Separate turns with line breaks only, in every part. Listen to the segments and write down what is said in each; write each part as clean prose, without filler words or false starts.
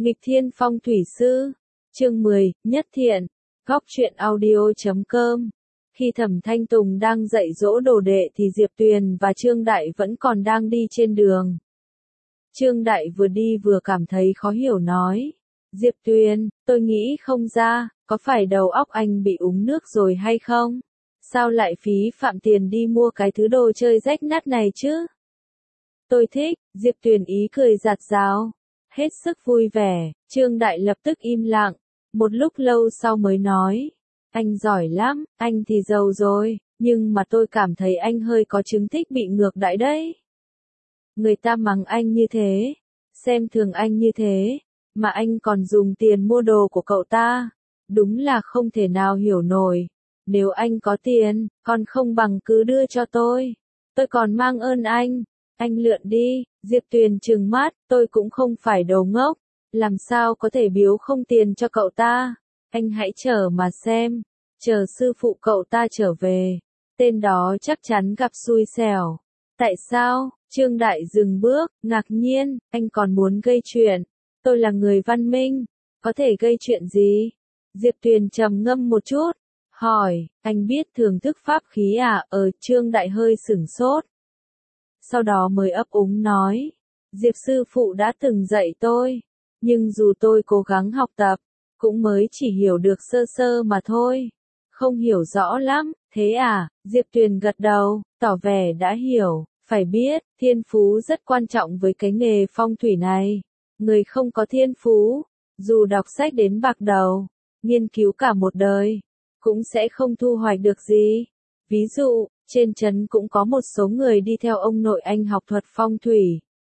Nghịch Thiên Phong Thủy Sư, chương 10, Nhất Thiện, Góc truyện audio.com. Khi Thẩm Thanh Tùng đang dạy dỗ đồ đệ thì Diệp Tuyền và Trương Đại vẫn còn đang đi trên đường. Trương Đại vừa đi vừa cảm thấy khó hiểu nói. Diệp Tuyền, tôi nghĩ không ra, có phải đầu óc anh bị uống nước rồi hay không? Sao lại phí phạm tiền đi mua cái thứ đồ chơi rách nát này chứ? Tôi thích, Diệp Tuyền ý cười rạt rào. Hết sức vui vẻ, Trương Đại lập tức im lặng, một lúc lâu sau mới nói. Anh giỏi lắm, anh thì giàu rồi, nhưng mà tôi cảm thấy anh hơi có chứng thích bị ngược đãi đấy. Người ta mắng anh như thế, xem thường anh như thế, mà anh còn dùng tiền mua đồ của cậu ta, đúng là không thể nào hiểu nổi. Nếu anh có tiền, còn không bằng cứ đưa cho tôi còn mang ơn anh lượn đi. Diệp Tuyền trừng mắt, tôi cũng không phải đồ ngốc, làm sao có thể biếu không tiền cho cậu ta, anh hãy chờ mà xem, chờ sư phụ cậu ta trở về, tên đó chắc chắn gặp xui xẻo. Tại sao? Trương Đại dừng bước, ngạc nhiên, anh còn muốn gây chuyện, tôi là người văn minh, có thể gây chuyện gì? Diệp Tuyền trầm ngâm một chút, hỏi, anh biết thưởng thức pháp khí à? Trương Đại hơi sửng sốt. Sau đó mới ấp úng nói, Diệp sư phụ đã từng dạy tôi, nhưng dù tôi cố gắng học tập, cũng mới chỉ hiểu được sơ sơ mà thôi, không hiểu rõ lắm. Thế à? Diệp Tuyền gật đầu, tỏ vẻ đã hiểu, phải biết, thiên phú rất quan trọng với cái nghề phong thủy này. Người không có thiên phú, dù đọc sách đến bạc đầu, nghiên cứu cả một đời, cũng sẽ không thu hoạch được gì. Ví dụ, trên trấn cũng có một số người đi theo ông nội anh học thuật phong thủy.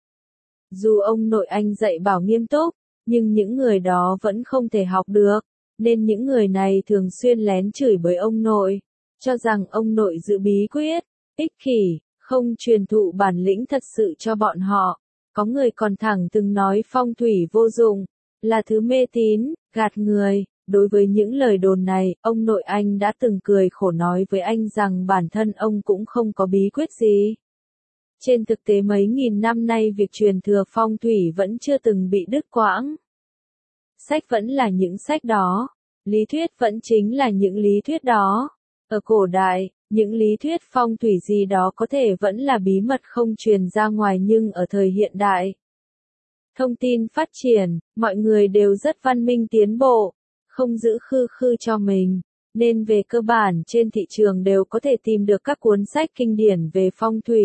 Dù ông nội anh dạy bảo nghiêm túc, nhưng những người đó vẫn không thể học được, nên những người này thường xuyên lén chửi bới ông nội, cho rằng ông nội giữ bí quyết, ích kỷ, không truyền thụ bản lĩnh thật sự cho bọn họ. Có người còn thẳng từng nói phong thủy vô dụng, là thứ mê tín, gạt người. Đối với những lời đồn này, ông nội anh đã từng cười khổ nói với anh rằng bản thân ông cũng không có bí quyết gì. Trên thực tế mấy nghìn năm nay việc truyền thừa phong thủy vẫn chưa từng bị đứt quãng. Sách vẫn là những sách đó, lý thuyết vẫn chính là những lý thuyết đó. Ở cổ đại, những lý thuyết phong thủy gì đó có thể vẫn là bí mật không truyền ra ngoài, nhưng ở thời hiện đại, thông tin phát triển, mọi người đều rất văn minh tiến bộ, không giữ khư khư cho mình, nên về cơ bản trên thị trường đều có thể tìm được các cuốn sách kinh điển về phong thủy.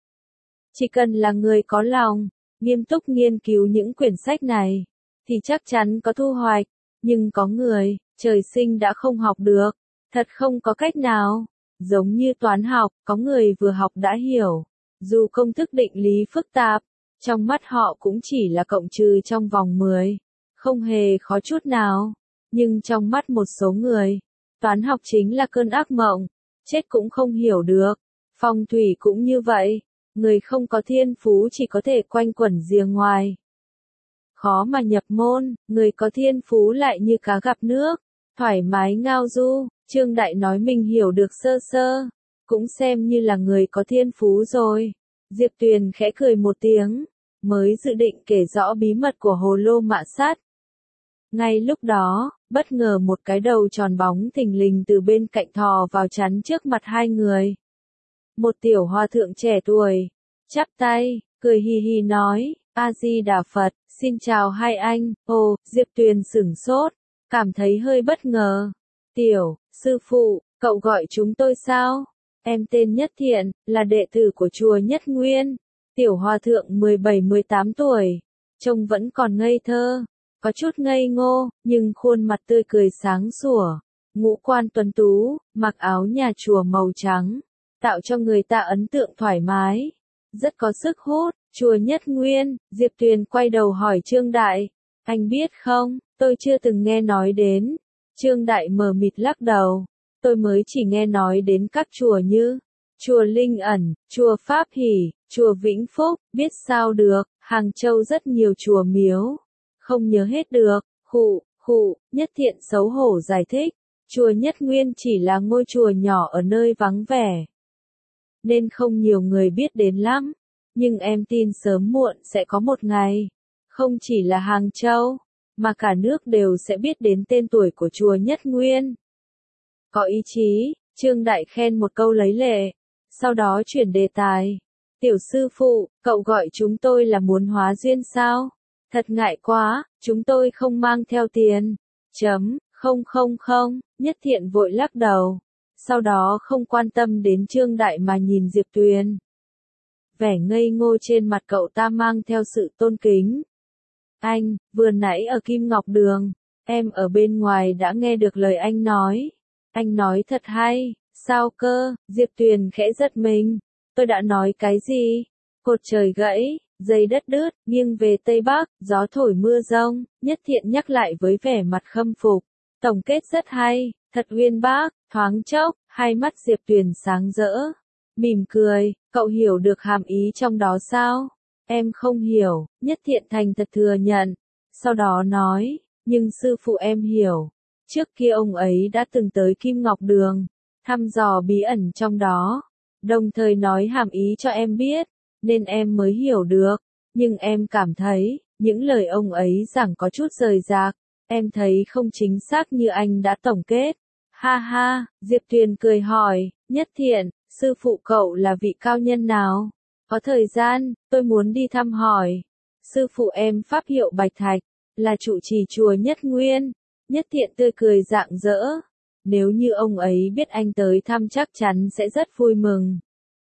Chỉ cần là người có lòng, nghiêm túc nghiên cứu những quyển sách này, thì chắc chắn có thu hoạch, nhưng có người, trời sinh đã không học được, thật không có cách nào. Giống như toán học, có người vừa học đã hiểu, dù công thức định lý phức tạp, trong mắt họ cũng chỉ là cộng trừ trong vòng 10, không hề khó chút nào. Nhưng trong mắt một số người, toán học chính là cơn ác mộng, chết cũng không hiểu được. Phong thủy cũng như vậy, người không có thiên phú chỉ có thể quanh quẩn rìa ngoài, khó mà nhập môn, người có thiên phú lại như cá gặp nước, thoải mái ngao du. Trương Đại nói mình hiểu được sơ sơ, cũng xem như là người có thiên phú rồi. Diệp Tuyền khẽ cười một tiếng, mới dự định kể rõ bí mật của hồ lô mạ sát. Ngay lúc đó, bất ngờ một cái đầu tròn bóng thình lình từ bên cạnh thò vào chắn trước mặt hai người. Một tiểu hòa thượng trẻ tuổi, chắp tay, cười hì hì nói, A-di-đà Phật, xin chào hai anh. Diệp Tuyền sửng sốt, cảm thấy hơi bất ngờ. Sư phụ, cậu gọi chúng tôi sao? Em tên Nhất Thiện, là đệ tử của chùa Nhất Nguyên. Tiểu hòa thượng 17-18 tuổi, trông vẫn còn ngây thơ, có chút ngây ngô, nhưng khuôn mặt tươi cười sáng sủa, ngũ quan tuấn tú, mặc áo nhà chùa màu trắng, tạo cho người ta ấn tượng thoải mái, rất có sức hút. Chùa Nhất Nguyên. Diệp Tuyền quay đầu hỏi Trương Đại, anh biết không, tôi chưa từng nghe nói đến. Trương Đại mờ mịt lắc đầu, tôi mới chỉ nghe nói đến các chùa như chùa Linh Ẩn, chùa Pháp Hỷ, chùa Vĩnh Phúc, biết sao được, Hàng Châu rất nhiều chùa miếu, không nhớ hết được. Nhất Thiện xấu hổ giải thích, chùa Nhất Nguyên chỉ là ngôi chùa nhỏ ở nơi vắng vẻ, nên không nhiều người biết đến lắm, nhưng em tin sớm muộn sẽ có một ngày, không chỉ là Hàng Châu, mà cả nước đều sẽ biết đến tên tuổi của chùa Nhất Nguyên. Có ý chí, Trương Đại khen một câu lấy lệ, sau đó chuyển đề tài. Tiểu sư phụ, cậu gọi chúng tôi là muốn hóa duyên sao? Thật ngại quá, chúng tôi không mang theo tiền. Không, Nhất Thiện vội lắc đầu. Sau đó không quan tâm đến Trương Đại mà nhìn Diệp Tuyền. Vẻ ngây ngô trên mặt cậu ta mang theo sự tôn kính. Anh, vừa nãy ở Kim Ngọc Đường, em ở bên ngoài đã nghe được lời anh nói. Anh nói thật hay, sao cơ? Diệp Tuyền khẽ giật mình. Tôi đã nói cái gì? Cột trời gãy, dây đất đứt, nghiêng về Tây Bắc, gió thổi mưa rông, Nhất Thiện nhắc lại với vẻ mặt khâm phục. Tổng kết rất hay, thật uyên bác, thoáng chốc, hai mắt Diệp Tuyền sáng rỡ. Mỉm cười, cậu hiểu được hàm ý trong đó sao? Em không hiểu, Nhất Thiện thành thật thừa nhận. Sau đó nói, nhưng sư phụ em hiểu. Trước kia ông ấy đã từng tới Kim Ngọc Đường, thăm dò bí ẩn trong đó. Đồng thời nói hàm ý cho em biết, nên em mới hiểu được. Nhưng em cảm thấy, những lời ông ấy giảng có chút rời rạc. Em thấy không chính xác như anh đã tổng kết. Ha ha, Diệp Tuyền cười hỏi, Nhất Thiện, sư phụ cậu là vị cao nhân nào? Có thời gian, tôi muốn đi thăm hỏi. Sư phụ em pháp hiệu Bạch Thạch, là trụ trì chùa Nhất Nguyên. Nhất Thiện tươi cười rạng rỡ. Nếu như ông ấy biết anh tới thăm chắc chắn sẽ rất vui mừng.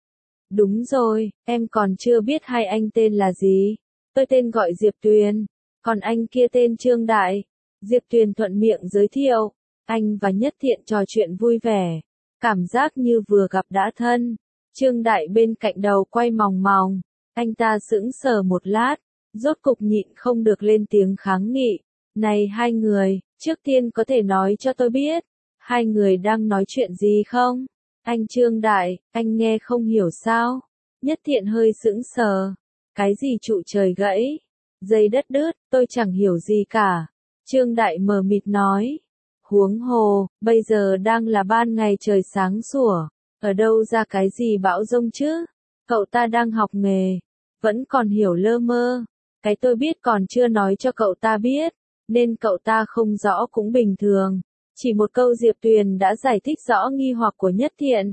Đúng rồi, em còn chưa biết hai anh tên là gì. Tôi tên gọi Diệp Tuyền, còn anh kia tên Trương Đại. Diệp Tuyền thuận miệng giới thiệu. Anh và Nhất Thiện trò chuyện vui vẻ, cảm giác như vừa gặp đã thân. Trương Đại bên cạnh đầu quay mòng mòng, anh ta sững sờ một lát, rốt cục nhịn không được lên tiếng kháng nghị. Này hai người, trước tiên có thể nói cho tôi biết, hai người đang nói chuyện gì không? Anh Trương Đại, anh nghe không hiểu sao? Nhất Thiện hơi sững sờ. Cái gì trụ trời gãy? Dây đất đứt, tôi chẳng hiểu gì cả. Trương Đại mờ mịt nói. Huống hồ, bây giờ đang là ban ngày trời sáng sủa. Ở đâu ra cái gì bão giông chứ? Cậu ta đang học nghề. Vẫn còn hiểu lơ mơ. Cái tôi biết còn chưa nói cho cậu ta biết. Nên cậu ta không rõ cũng bình thường. Chỉ một câu Diệp Tuyền đã giải thích rõ nghi hoặc của Nhất Thiện.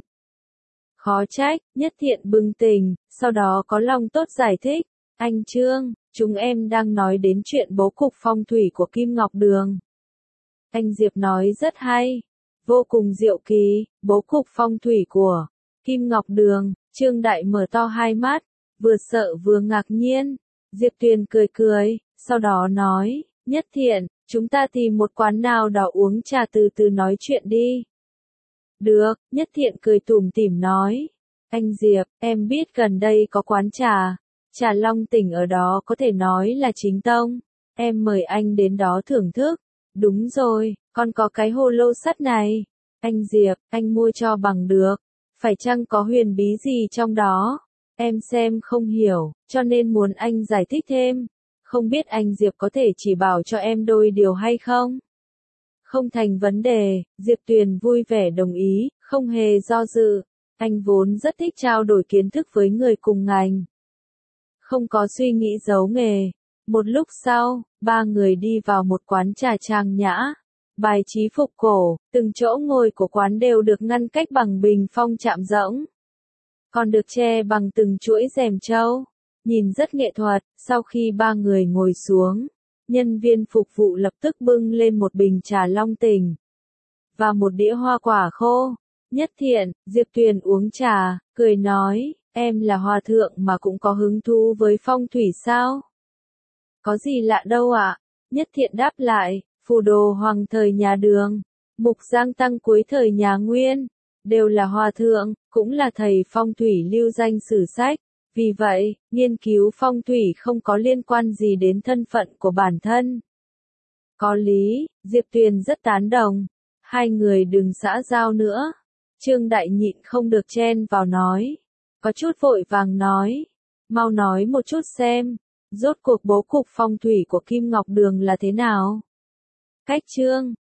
Khó trách, Nhất Thiện bừng tỉnh, sau đó có lòng tốt giải thích. Anh Trương, chúng em đang nói đến chuyện bố cục phong thủy của Kim Ngọc Đường. Anh Diệp nói rất hay, vô cùng diệu kỳ, bố cục phong thủy của Kim Ngọc Đường. Trương Đại mở to hai mắt, vừa sợ vừa ngạc nhiên. Diệp Tuyền cười cười, sau đó nói, Nhất Thiện, chúng ta tìm một quán nào đó uống trà từ từ nói chuyện đi. Được, Nhất Thiện cười tủm tỉm nói. Anh Diệp, em biết gần đây có quán trà, trà Long Tỉnh ở đó có thể nói là chính tông. Em mời anh đến đó thưởng thức. Đúng rồi, còn có cái hồ lô sắt này. Anh Diệp, anh mua cho bằng được. Phải chăng có huyền bí gì trong đó? Em xem không hiểu, cho nên muốn anh giải thích thêm. Không biết anh Diệp có thể chỉ bảo cho em đôi điều hay không? Không thành vấn đề, Diệp Tuyền vui vẻ đồng ý, không hề do dự. Anh vốn rất thích trao đổi kiến thức với người cùng ngành. Không có suy nghĩ giấu nghề. Một lúc sau, ba người đi vào một quán trà trang nhã. Bài trí phục cổ, từng chỗ ngồi của quán đều được ngăn cách bằng bình phong chạm rỗng. Còn được che bằng từng chuỗi rèm trâu. Nhìn rất nghệ thuật, sau khi ba người ngồi xuống, nhân viên phục vụ lập tức bưng lên một bình trà Long Tỉnh và một đĩa hoa quả khô. Nhất Thiện, Diệp Tuyền uống trà, cười nói, em là hòa thượng mà cũng có hứng thú với phong thủy sao? Có gì lạ đâu ạ? Nhất Thiện đáp lại, phù đồ hoàng thời nhà Đường, mục giang tăng cuối thời nhà Nguyên, đều là hòa thượng, cũng là thầy phong thủy lưu danh sử sách. Vì vậy, nghiên cứu phong thủy không có liên quan gì đến thân phận của bản thân. Có lý, Diệp Tuyền rất tán đồng. Hai người đừng xã giao nữa. Trương Đại nhịn không được chen vào nói. Có chút vội vàng nói. Mau nói một chút xem. Rốt cuộc bố cục phong thủy của Kim Ngọc Đường là thế nào? Cách Trương,